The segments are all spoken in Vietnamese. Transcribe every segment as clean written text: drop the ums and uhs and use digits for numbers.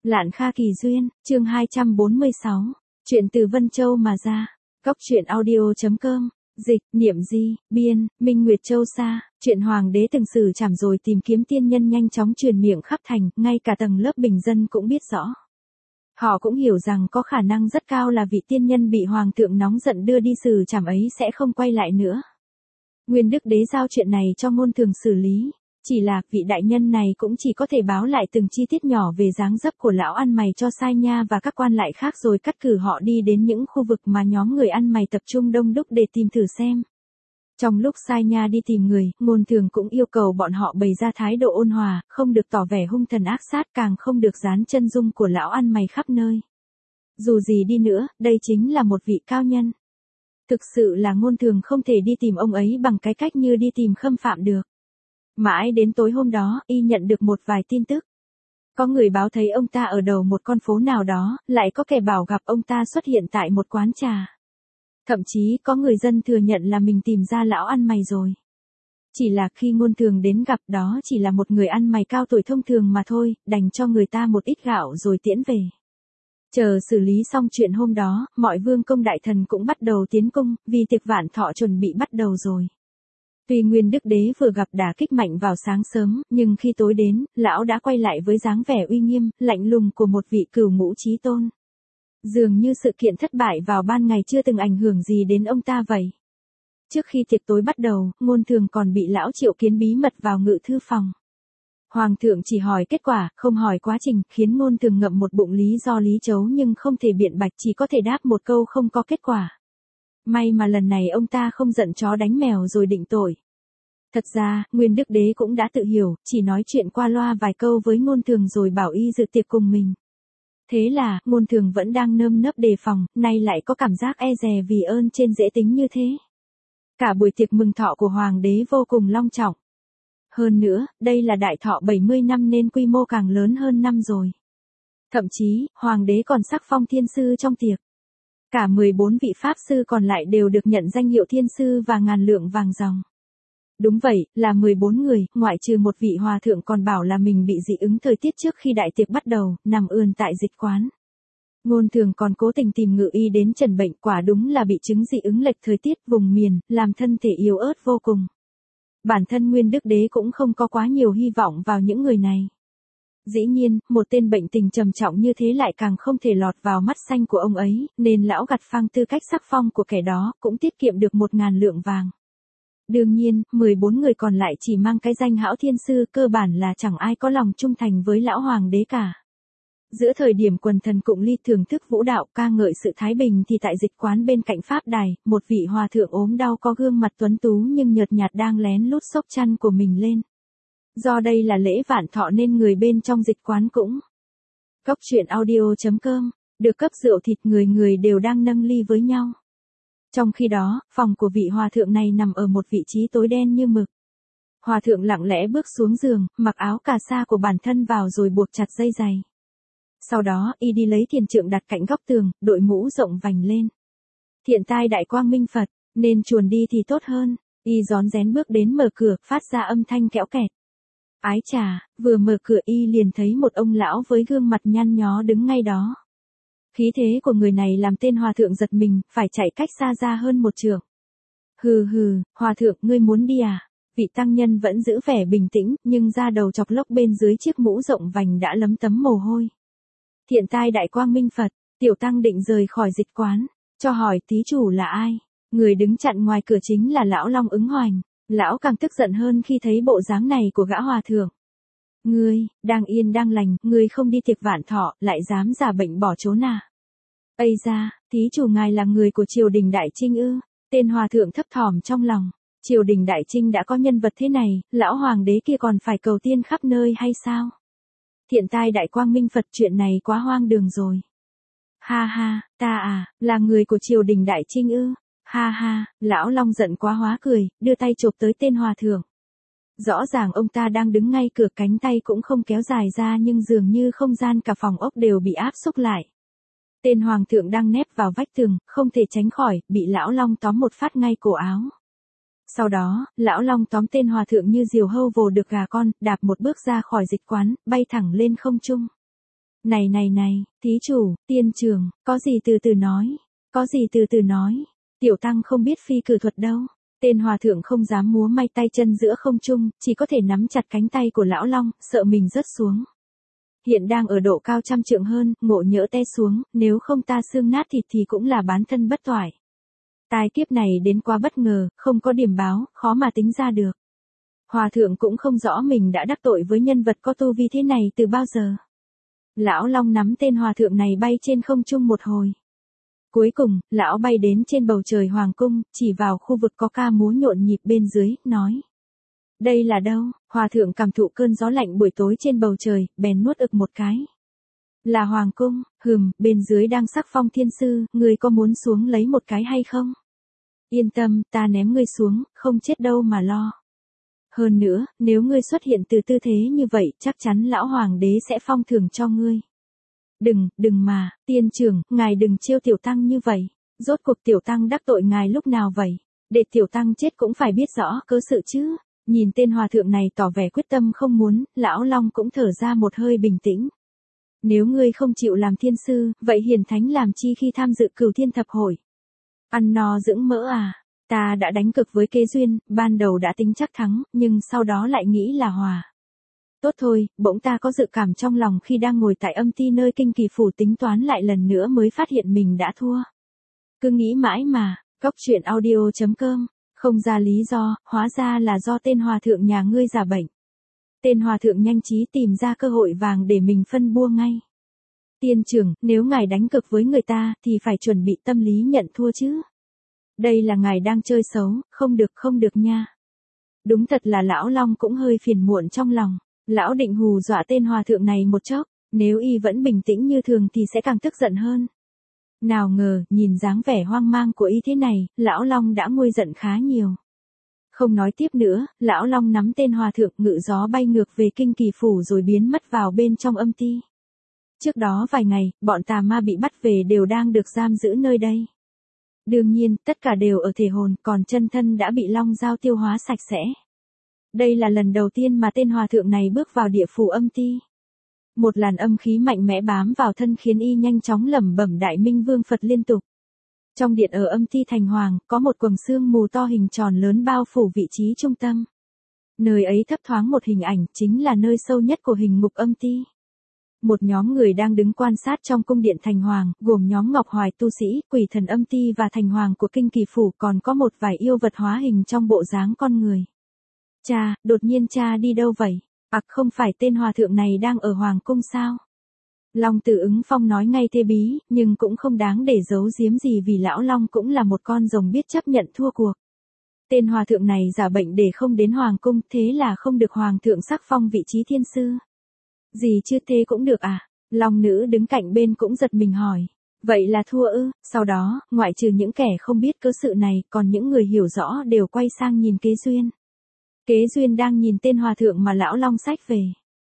Lạn Kha Kỳ Duyên, chương 246. Chuyện từ Vân Châu mà ra. Góc truyện audio.com. Dịch, Niệm Di, biên, Minh Nguyệt Châu Sa. Chuyện hoàng đế từng xử trảm rồi tìm kiếm tiên nhân nhanh chóng truyền miệng khắp thành, ngay cả tầng lớp bình dân cũng biết rõ. Họ cũng hiểu rằng có khả năng rất cao là vị tiên nhân bị hoàng thượng nóng giận đưa đi xử trảm ấy sẽ không quay lại nữa. Nguyên Đức Đế giao chuyện này cho Ngôn Thường xử lý. Chỉ là, vị đại nhân này cũng chỉ có thể báo lại từng chi tiết nhỏ về dáng dấp của lão ăn mày cho Sai Nha và các quan lại khác rồi cắt cử họ đi đến những khu vực mà nhóm người ăn mày tập trung đông đúc để tìm thử xem. Trong lúc Sai Nha đi tìm người, Ngôn Thường cũng yêu cầu bọn họ bày ra thái độ ôn hòa, không được tỏ vẻ hung thần ác sát, càng không được dán chân dung của lão ăn mày khắp nơi. Dù gì đi nữa, đây chính là một vị cao nhân. Thực sự là Ngôn Thường không thể đi tìm ông ấy bằng cái cách như đi tìm Khâm Phạm được. Mãi đến tối hôm đó, y nhận được một vài tin tức. Có người báo thấy ông ta ở đầu một con phố nào đó, lại có kẻ bảo gặp ông ta xuất hiện tại một quán trà. Thậm chí có người dân thừa nhận là mình tìm ra lão ăn mày rồi. Chỉ là khi Ngôn Thường đến gặp đó chỉ là một người ăn mày cao tuổi thông thường mà thôi, đành cho người ta một ít gạo rồi tiễn về. Chờ xử lý xong chuyện hôm đó, mọi vương công đại thần cũng bắt đầu tiến cung, vì tiệc vạn thọ chuẩn bị bắt đầu rồi. Tuy Nguyên Đức Đế vừa gặp đả kích mạnh vào sáng sớm, nhưng khi tối đến, lão đã quay lại với dáng vẻ uy nghiêm, lạnh lùng của một vị cửu ngũ chí tôn. Dường như sự kiện thất bại vào ban ngày chưa từng ảnh hưởng gì đến ông ta vậy. Trước khi tiệc tối bắt đầu, Ngôn Thường còn bị lão triệu kiến bí mật vào ngự thư phòng. Hoàng thượng chỉ hỏi kết quả, không hỏi quá trình, khiến Ngôn Thường ngậm một bụng lý do lý chấu nhưng không thể biện bạch, chỉ có thể đáp một câu không có kết quả. May mà lần này ông ta không giận chó đánh mèo rồi định tội. Thật ra, Nguyên Đức Đế cũng đã tự hiểu, chỉ nói chuyện qua loa vài câu với Ngôn Thường rồi bảo y dự tiệc cùng mình. Thế là, Ngôn Thường vẫn đang nơm nớp đề phòng, nay lại có cảm giác e dè vì ơn trên dễ tính như thế. Cả buổi tiệc mừng thọ của Hoàng đế vô cùng long trọng. Hơn nữa, đây là đại thọ 70 năm nên quy mô càng lớn hơn năm rồi. Thậm chí, Hoàng đế còn sắc phong thiên sư trong tiệc. Cả 14 vị pháp sư còn lại đều được nhận danh hiệu thiên sư và ngàn lượng vàng ròng. Đúng vậy, là 14 người, ngoại trừ một vị hòa thượng còn bảo là mình bị dị ứng thời tiết trước khi đại tiệc bắt đầu, nằm ườn tại dịch quán. Ngôn Thường còn cố tình tìm ngự y đến trần bệnh, quả đúng là bị chứng dị ứng lệch thời tiết vùng miền, làm thân thể yếu ớt vô cùng. Bản thân Nguyên Đức Đế cũng không có quá nhiều hy vọng vào những người này. Dĩ nhiên, một tên bệnh tình trầm trọng như thế lại càng không thể lọt vào mắt xanh của ông ấy, nên lão gặt phang tư cách sắc phong của kẻ đó, cũng tiết kiệm được 1.000 lượng vàng. Đương nhiên, 14 người còn lại chỉ mang cái danh hão thiên sư, cơ bản là chẳng ai có lòng trung thành với lão hoàng đế cả. Giữa thời điểm quần thần cụng ly thưởng thức vũ đạo ca ngợi sự thái bình thì tại dịch quán bên cạnh pháp đài, một vị hòa thượng ốm đau có gương mặt tuấn tú nhưng nhợt nhạt đang lén lút xốc chăn của mình lên. Do đây là lễ vạn thọ nên người bên trong dịch quán cũng. Góc truyện audio.com, được cấp rượu thịt người người đều đang nâng ly với nhau. Trong khi đó, phòng của vị hòa thượng này nằm ở một vị trí tối đen như mực. Hòa thượng lặng lẽ bước xuống giường, mặc áo cà sa của bản thân vào rồi buộc chặt dây giày. Sau đó, y đi lấy thiền trượng đặt cạnh góc tường, đội mũ rộng vành lên. Thiện tai đại quang minh Phật, nên chuồn đi thì tốt hơn. Y rón rén bước đến mở cửa, phát ra âm thanh kẽo kẹt. Ái chà, vừa mở cửa y liền thấy một ông lão với gương mặt nhăn nhó đứng ngay đó. Khí thế của người này làm tên hòa thượng giật mình, phải chạy cách xa ra hơn một trượng. Hừ hừ, hòa thượng ngươi muốn đi à? Vị tăng nhân vẫn giữ vẻ bình tĩnh, nhưng da đầu chọc lốc bên dưới chiếc mũ rộng vành đã lấm tấm mồ hôi. Thiện tai đại quang minh Phật, tiểu tăng định rời khỏi dịch quán, cho hỏi thí chủ là ai? Người đứng chặn ngoài cửa chính là lão Long Ứng Hoành. Lão càng tức giận hơn khi thấy bộ dáng này của gã hòa thượng. Ngươi, đang yên đang lành, ngươi không đi tiệc vạn thọ, lại dám giả bệnh bỏ trốn à? Ây da, thí chủ ngài là người của triều đình Đại Trinh ư? Tên hòa thượng thấp thỏm trong lòng. Triều đình Đại Trinh đã có nhân vật thế này, lão hoàng đế kia còn phải cầu tiên khắp nơi hay sao? Thiện tai đại quang minh Phật, chuyện này quá hoang đường rồi. Ha ha, ta à, là người của triều đình Đại Trinh ư? Ha ha, lão Long giận quá hóa cười, đưa tay chộp tới tên hòa thượng. Rõ ràng ông ta đang đứng ngay cửa, cánh tay cũng không kéo dài ra nhưng dường như không gian cả phòng ốc đều bị áp xúc lại. Tên hoàng thượng đang nép vào vách tường, không thể tránh khỏi, bị lão Long tóm một phát ngay cổ áo. Sau đó, lão Long tóm tên hòa thượng như diều hâu vồ được gà con, đạp một bước ra khỏi dịch quán, bay thẳng lên không trung. Này, thí chủ, tiên trưởng, có gì từ từ nói, có gì từ từ nói. Tiểu tăng không biết phi cử thuật đâu. Tên hòa thượng không dám múa may tay chân giữa không trung, chỉ có thể nắm chặt cánh tay của lão long, sợ mình rớt xuống. Hiện đang ở độ cao 100 trượng hơn, ngộ nhỡ té xuống, nếu không ta xương nát thịt thì cũng là bán thân bất toại. Tai kiếp này đến quá bất ngờ, không có điểm báo, khó mà tính ra được. Hòa thượng cũng không rõ mình đã đắc tội với nhân vật có tu vi thế này từ bao giờ. Lão long nắm tên hòa thượng này bay trên không trung một hồi. Cuối cùng, lão bay đến trên bầu trời hoàng cung, chỉ vào khu vực có ca múa nhộn nhịp bên dưới, nói. Đây là đâu? Hòa thượng cảm thụ cơn gió lạnh buổi tối trên bầu trời, bèn nuốt ực một cái. Là hoàng cung, bên dưới đang sắc phong thiên sư, ngươi có muốn xuống lấy một cái hay không? Yên tâm, ta ném ngươi xuống, không chết đâu mà lo. Hơn nữa, nếu ngươi xuất hiện từ tư thế như vậy, chắc chắn lão hoàng đế sẽ phong thưởng cho ngươi. Đừng mà, tiên trưởng, ngài đừng trêu tiểu tăng như vậy. Rốt cuộc tiểu tăng đắc tội ngài lúc nào vậy? Để tiểu tăng chết cũng phải biết rõ cớ sự chứ. Nhìn tên hòa thượng này tỏ vẻ quyết tâm không muốn, lão long cũng thở ra một hơi bình tĩnh. Nếu ngươi không chịu làm thiên sư, vậy hiền thánh làm chi khi tham dự Cửu Thiên Thập Hội? Ăn no dưỡng mỡ à? Ta đã đánh cực với kế duyên, ban đầu đã tính chắc thắng, nhưng sau đó lại nghĩ là hòa. Tốt thôi, bỗng ta có dự cảm trong lòng khi đang ngồi tại âm ti nơi kinh kỳ phủ tính toán lại lần nữa mới phát hiện mình đã thua. Cứ nghĩ mãi mà, Cóc truyện audio.com, không ra lý do, hóa ra là do tên hòa thượng nhà ngươi giả bệnh. Tên hòa thượng nhanh trí tìm ra cơ hội vàng để mình phân bua ngay. Tiên trưởng, nếu ngài đánh cực với người ta thì phải chuẩn bị tâm lý nhận thua chứ. Đây là ngài đang chơi xấu, không được nha. Đúng thật là lão long cũng hơi phiền muộn trong lòng. Lão định hù dọa tên hòa thượng này một chốc, nếu y vẫn bình tĩnh như thường thì sẽ càng tức giận hơn. Nào ngờ, nhìn dáng vẻ hoang mang của y thế này, lão long đã nguôi giận khá nhiều. Không nói tiếp nữa, lão long nắm tên hòa thượng ngự gió bay ngược về kinh kỳ phủ rồi biến mất vào bên trong âm ti. Trước đó vài ngày, bọn tà ma bị bắt về đều đang được giam giữ nơi đây. Đương nhiên, tất cả đều ở thể hồn, còn chân thân đã bị long dao tiêu hóa sạch sẽ. Đây là lần đầu tiên mà tên hòa thượng này bước vào địa phủ âm ti. Một làn âm khí mạnh mẽ bám vào thân khiến y nhanh chóng lẩm bẩm Đại Minh Vương Phật liên tục. Trong điện ở âm ti thành hoàng, có một quầng sương mù to hình tròn lớn bao phủ vị trí trung tâm. Nơi ấy thấp thoáng một hình ảnh, chính là nơi sâu nhất của hình ngục âm ti. Một nhóm người đang đứng quan sát trong cung điện thành hoàng, gồm nhóm Ngọc Hoài tu sĩ, quỷ thần âm ti và thành hoàng của kinh kỳ phủ, còn có một vài yêu vật hóa hình trong bộ dáng con người. Cha, đột nhiên cha đi đâu vậy? Không phải tên hòa thượng này đang ở hoàng cung sao? Long Tử Ứng Phong nói ngay thê bí, nhưng cũng không đáng để giấu giếm gì vì lão long cũng là một con rồng biết chấp nhận thua cuộc. Tên hòa thượng này giả bệnh để không đến hoàng cung, thế là không được hoàng thượng sắc phong vị trí thiên sư. Gì chứ thế cũng được à? Long nữ đứng cạnh bên cũng giật mình hỏi. Vậy là thua ư? Sau đó, ngoại trừ những kẻ không biết cớ sự này, còn những người hiểu rõ đều quay sang nhìn Kế Duyên. Kế Duyên đang nhìn tên hòa thượng mà lão long xách về.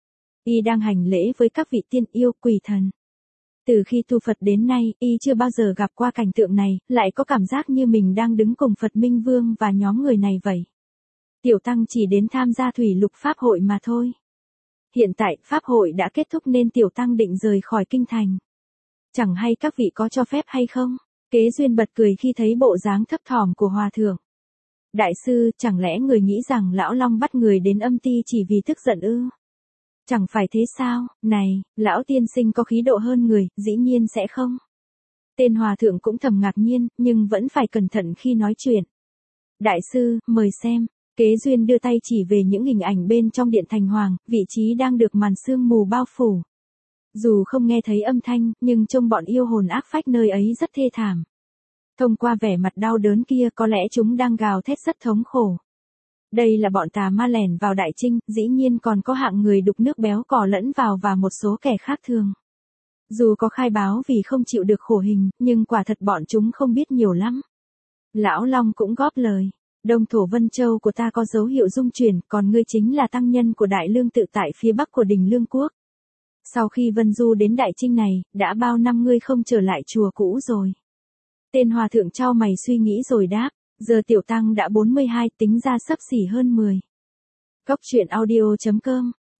Y đang hành lễ với các vị tiên yêu quỷ thần. Từ khi tu Phật đến nay, y chưa bao giờ gặp qua cảnh tượng này, lại có cảm giác như mình đang đứng cùng Phật Minh Vương và nhóm người này vậy. Tiểu tăng chỉ đến tham gia thủy lục pháp hội mà thôi. Hiện tại, pháp hội đã kết thúc nên tiểu tăng định rời khỏi kinh thành. Chẳng hay các vị có cho phép hay không? Kế Duyên bật cười khi thấy bộ dáng thấp thỏm của hòa thượng. Đại sư, chẳng lẽ người nghĩ rằng lão long bắt người đến âm ti chỉ vì tức giận ư? Chẳng phải thế sao? Này, lão tiên sinh có khí độ hơn người, dĩ nhiên sẽ không. Tên hòa thượng cũng thầm ngạc nhiên, nhưng vẫn phải cẩn thận khi nói chuyện. Đại sư, mời xem. Kế Duyên đưa tay chỉ về những hình ảnh bên trong điện thành hoàng, vị trí đang được màn sương mù bao phủ. Dù không nghe thấy âm thanh, nhưng trông bọn yêu hồn ác phách nơi ấy rất thê thảm. Thông qua vẻ mặt đau đớn kia có lẽ chúng đang gào thét rất thống khổ. Đây là bọn tà ma lẻn vào Đại Trinh, dĩ nhiên còn có hạng người đục nước béo cò lẫn vào và một số kẻ khác thường. Dù có khai báo vì không chịu được khổ hình, nhưng quả thật bọn chúng không biết nhiều lắm. Lão Long cũng góp lời. Đông thổ Vân Châu của ta có dấu hiệu dung chuyển, còn ngươi chính là tăng nhân của Đại Lương tự tại phía bắc của Đình Lương Quốc. Sau khi Vân Du đến Đại Trinh này, đã bao năm ngươi không trở lại chùa cũ rồi. Tên hòa thượng chau mày suy nghĩ rồi đáp, giờ tiểu tăng đã 42, tính ra xấp xỉ hơn 10. Cóc truyện audio.com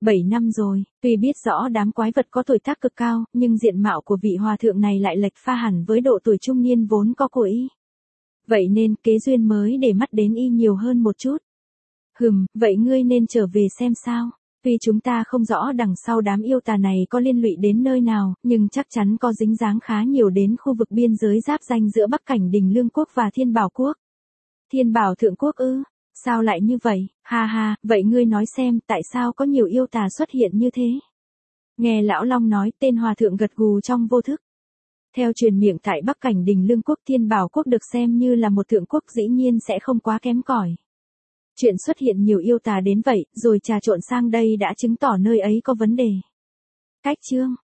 7 năm rồi, tuy biết rõ đám quái vật có tuổi tác cực cao, nhưng diện mạo của vị hòa thượng này lại lệch pha hẳn với độ tuổi trung niên vốn có của y. Vậy nên kế duyên mới để mắt đến y nhiều hơn một chút. Vậy ngươi nên trở về xem sao. Tuy chúng ta không rõ đằng sau đám yêu tà này có liên lụy đến nơi nào, nhưng chắc chắn có dính dáng khá nhiều đến khu vực biên giới giáp ranh giữa Bắc Cảnh Đình Lương Quốc và Thiên Bảo Quốc. Thiên Bảo Thượng Quốc ư? Sao lại như vậy? Ha ha, vậy ngươi nói xem tại sao có nhiều yêu tà xuất hiện như thế? Nghe Lão Long nói, tên hòa thượng gật gù trong vô thức. Theo truyền miệng tại Bắc Cảnh Đình Lương Quốc, Thiên Bảo Quốc được xem như là một thượng quốc, dĩ nhiên sẽ không quá kém cỏi. Chuyện xuất hiện nhiều yêu tà đến vậy, rồi trà trộn sang đây đã chứng tỏ nơi ấy có vấn đề. Cách chương